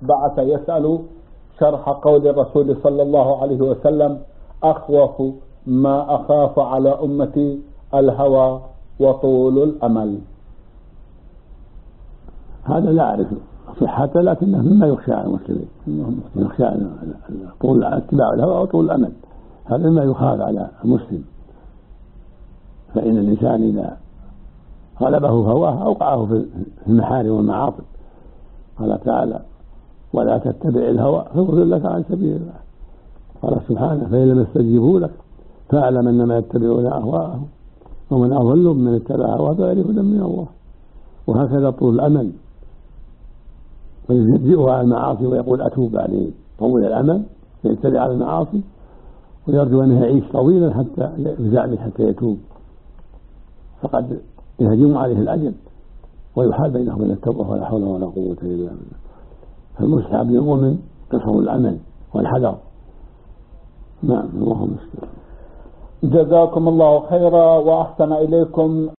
بعث يسأل شرح قول الرسول صلى الله عليه وسلم: أخوف ما أخاف على أمتي الهوى وطول الأمل. هذا لا أعرف صحته، لكنه مما يخشى على المسلمين، يخشى طول اتباع الهوى وطول الأمل، هذا مما يخاف على المسلم. فإن الإنسان إذا غلبه هواه أوقعه في المحارم والمعاصي. قال تعالى: ولا تتبع الهوى فيضل لك عن سبيل الله. قال سبحانه: فإن لم يستجيبوا لك فاعلم أنما يتبعون أهواءهم ومن أضل ممن اتبع هواه بغير هدى من الله. وهكذا طول الأمل، ويجزئه على المعاصي ويقول أتوب عليه، طول الأمل فيتبع على المعاصي ويرجو أنه يعيش طويلا حتى يزعل حتى يتوب، فقد يهجم عليه الأجل ويحال بينه وبين التوبة ولا حول ولا قوة إلا بالله. فالمستحب للمؤمن قصر الأمل والحذر. نعم، اللهم استعان. جزاكم الله خيرا وأحسن إليكم.